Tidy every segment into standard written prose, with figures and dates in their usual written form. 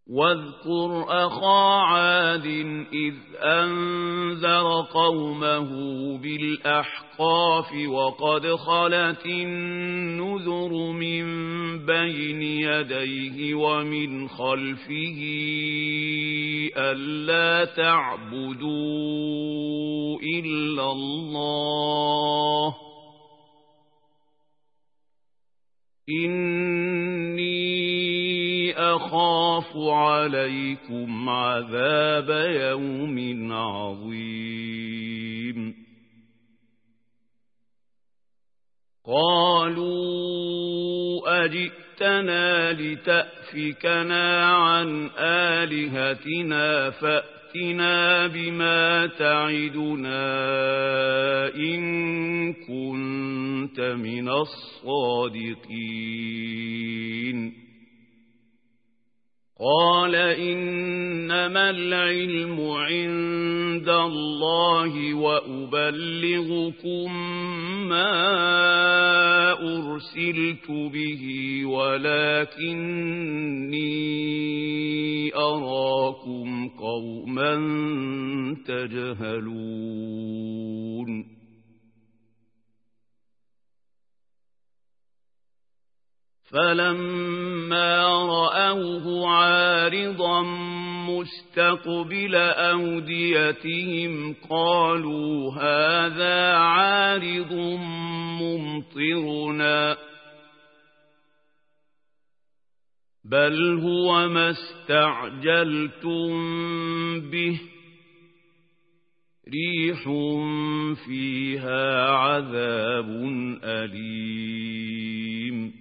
واذكر أخا عاد إذ أنذر قومه بالأحقاف وقد خلت النذر من بين يديه ومن خلفه ألا تعبدوا إلا الله إني أخاف عليكم عذاب يوم عظيم قالوا أجئتنا لتأفكنا عن آلهتنا فأتنا بما تعدنا إن كنت من الصادقين قال إنما العلم عند الله وأبلغكم ما أرسلت به ولكني أراكم قوما تجهلون فلما رأوه عارضا مستقبل أوديتهم قالوا هذا عارض ممطرنا بل هو ما استعجلتم به ريح فيها عذاب أليم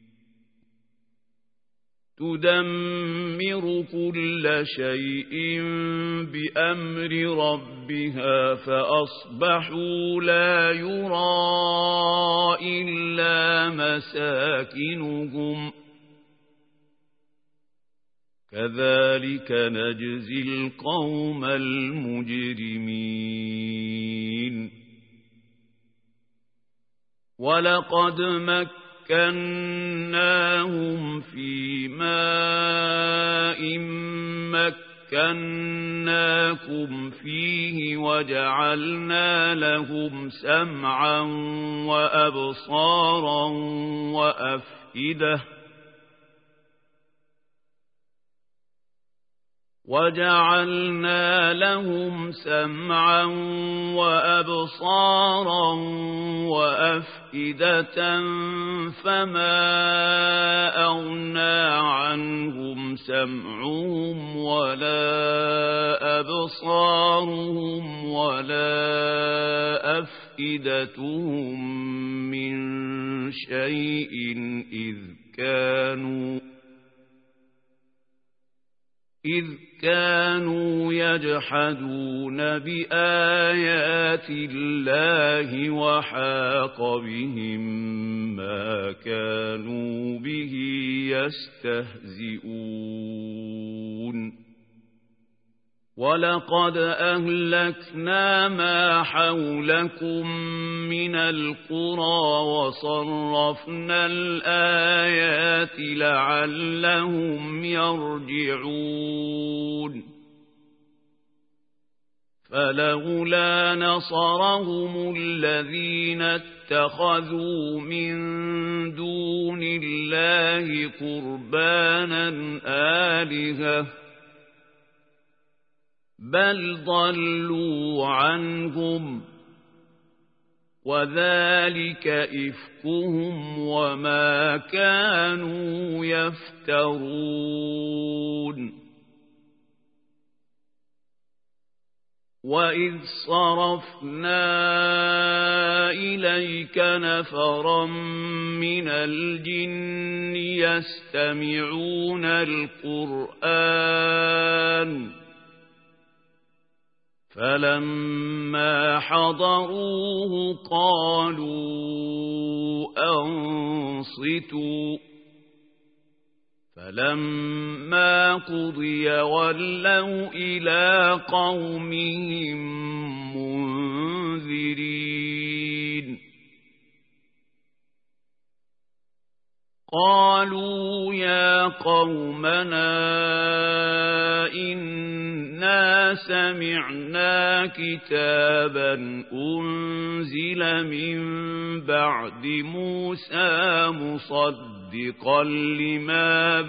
تدمر كل شيء بأمر ربها فأصبحوا لا يرى إلا مساكنهم كذلك نجزي القوم المجرمين ولقد مكناهم في ماء مكناكم فيه وجعلنا لهم سمعا وأبصارا وأفئدة فما أغنى عنهم سمعهم ولا أبصارهم ولا أفئدتهم من شيء إذ كانوا يجحدون بآيات الله وحاق بهم ما كانوا به يستهزئون ولقد أهلكنا ما حولكم من القرى وصرفنا الآيات لعلهم يرجعون فلولا نصرهم الذين اتخذوا من دون الله قربانا آلهة بل ضلوا عنهم وذلك إفكهم وما كانوا يفترون وإذ صرفنا إليك نفرا من الجن يستمعون القرآن فلما حضروه قالوا أنصتوا فلما قضي ولوا إلى قومهم منذرين قالوا يا قومنا إنا سمعنا كتابا أنزل من بعد موسى مصدقا لما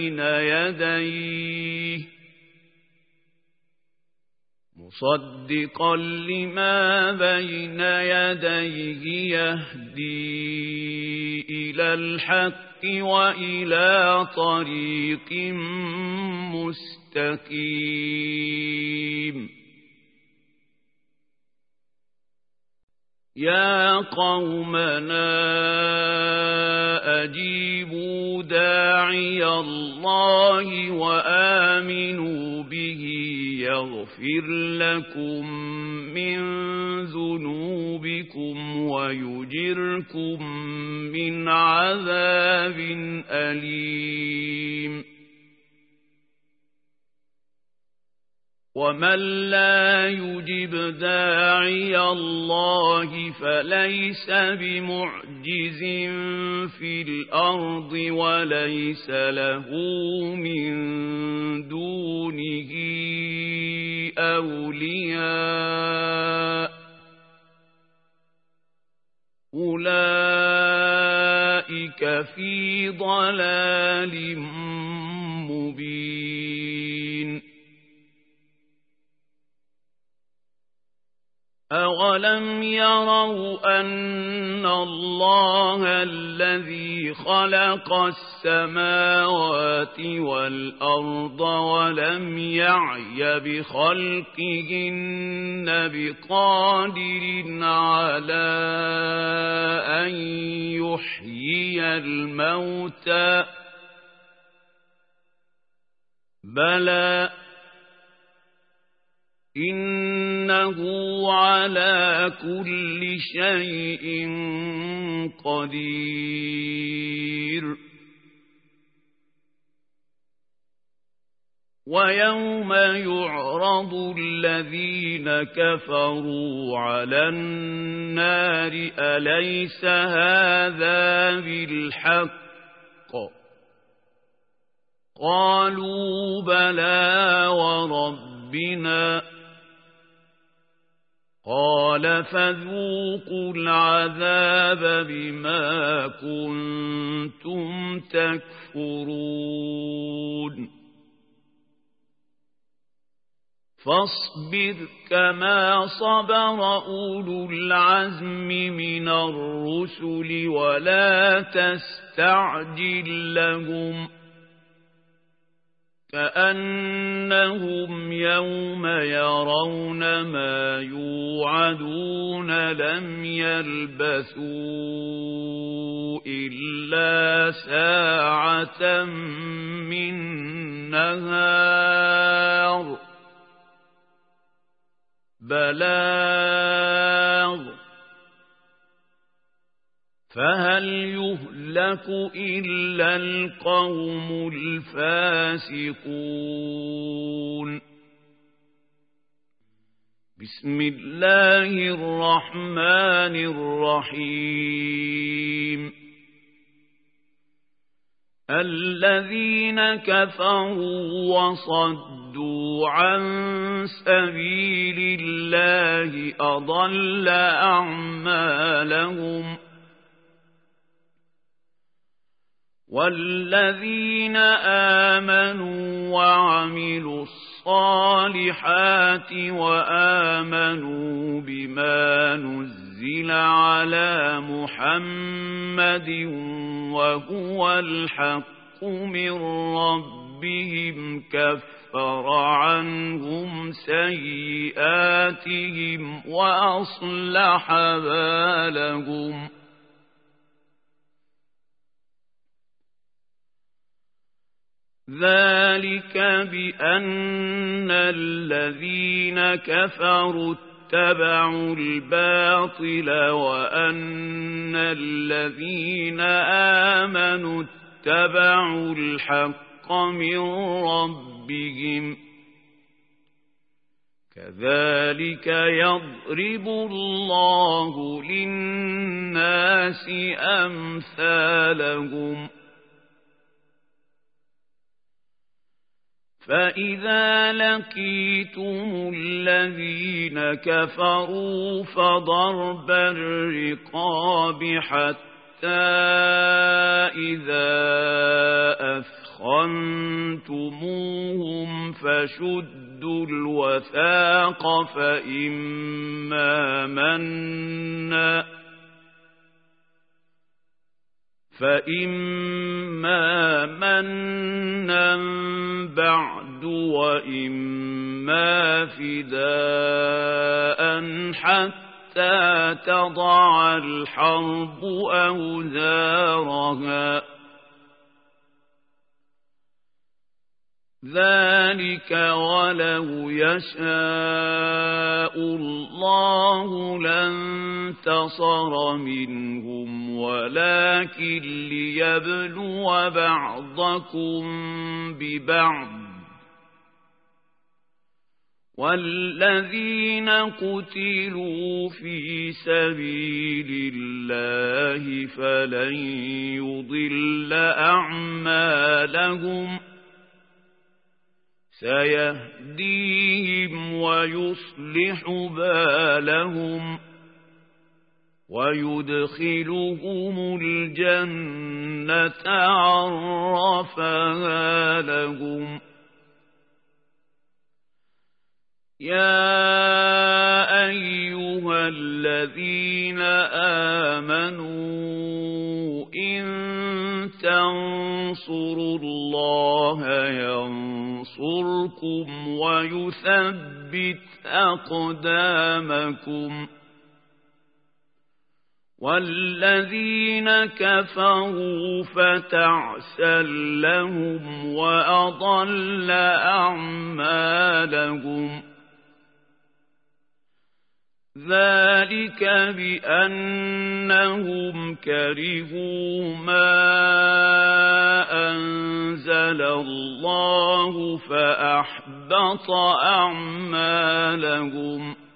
بين يديه يهدي إلى الحق وإلى طريق مستقيم يا قومنا أجيبوا داعي الله وآمنوا به يغفر لكم من ذنوبكم ويجركم من عذاب أليم ومن لا يجب داعي الله فليس بمعجز في الأرض وليس له من دونه أولياء أولئك في ضلال مبين أولم يروا أن الله الذي خلق السماوات والأرض ولم يعي بخلقهن بقادر على أن يحيي الموتى بلى إنه على كل شيء قدير ويوم يعرض الذين كفروا على النار أليس هذا بالحق قالوا بلى وربنا قال فذوقوا العذاب بما كنتم تكفرون فاصبر كما صبر أولو العزم من الرسل ولا تستعجل لهم كأنهم يوم يرون ما يوعدون لم يلبثوا إلا ساعة من نهار بلاغ فهل يهلك إلا القوم الفاسقون بسم الله الرحمن الرحيم الذين كفروا وصدوا عن سبيل الله أضل أعمالهم والذين آمنوا وعملوا الصالحات وآمنوا بما نزل على محمد وهو الحق من ربهم كفر عنهم سيئاتهم وأصلح بالهم ذلك بأن الذين كفروا اتبعوا الباطل وأن الذين آمنوا اتبعوا الحق من ربهم كذلك يضرب الله للناس أمثالهم فإذا لقيتم الذين كفروا فضرب الرقاب حتى إذا أثخنتموهم فشدوا الوثاق فإما منا بعد وإما فداء حتى تضع الحرب أوزارها ذلك ولو يشاء الله لانتصر منهم ولكن ليبلو بعضكم ببعض والذين قتلوا في سبيل الله فلن يضل أعمالهم سيهديهم ويصلح بالهم ويدخلهم الجنة عرفها لهم يا أيها الذين آمنوا إن تنصروا الله ينصركم ويثبت أقدامكم والذين كفروا فتعسا لهم وأضل أعمالهم ذلك بأنهم كرهوا ما أنزل الله فأحبط أعمالهم